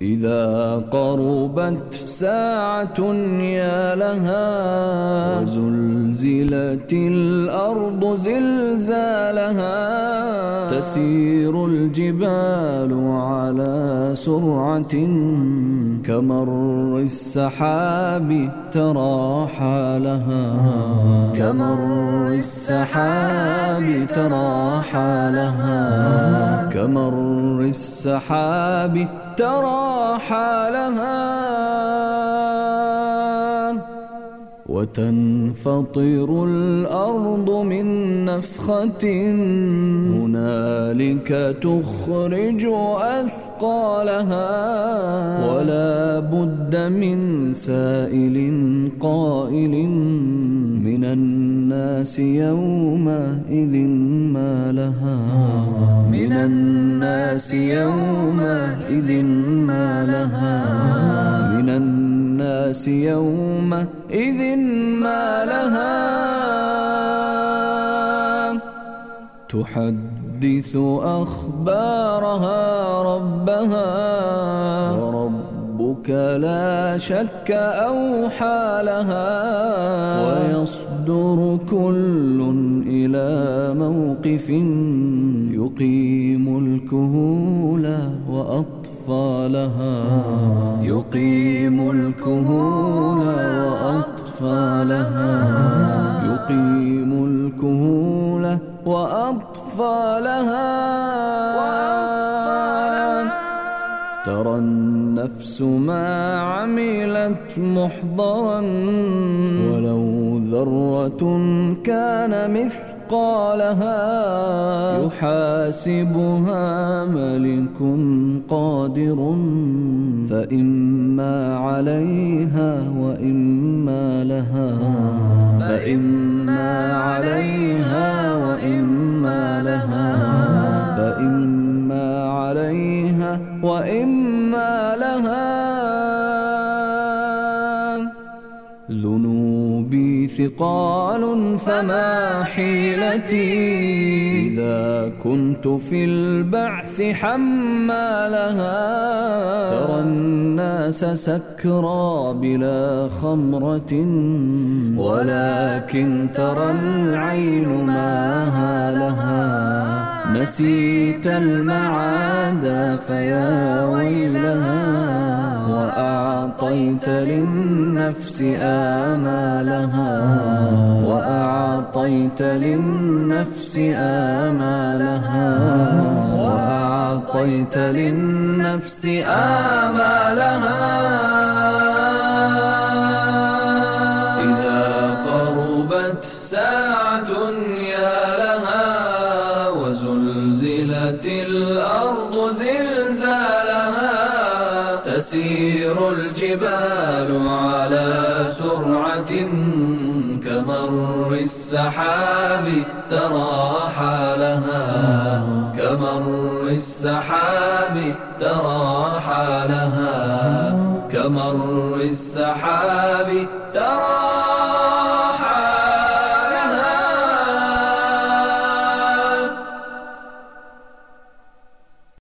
إذا قربت ساعة يا لها وزلزلت الأرض زلزالها تسير الجبال على سرعة كمر السحاب ترى حالها كمر السحاب ترى حالها كمر السحاب ترى حالها وتنفطر الأرض من نفخة هنالك تخرج أثقالها ولا بد من سائل قائل من الناس يومئذ ما لها من الناس يومئذ ما لها من الناس يومئذ ما لها تحدث أخبارها ربها وربك لا شك أوحى لها ويصدر كل إلى موقف يقيم الكهول وأطفالها يقيم الكهول وأطفالها يقيم الكهول وأطفالها ترى النفس ما عملت محضرا ولو ذرة كان مثقالها يحاسبها ملك قادر فإما عليها وإما لها فإما عليها وإما لها فإما عليها وإما لها ذنوبي ثقال فما حيلتي إذا كنت في البعث حمالها ترى الناس سكرى بلا خمرة ولكن ترى العين ما لها نسيت المعاد فيا ويلها وأعطيت للنفس آمالها وأعطيت للنفس آمالها وأعطيت للنفس آمالها إذا قربت ساعة يا لها وزلزلت الأرض زلزالها تسير الجبال على سرعة كمر السحاب ترى حالها كمر السحاب ترى حالها كمر السحاب ترى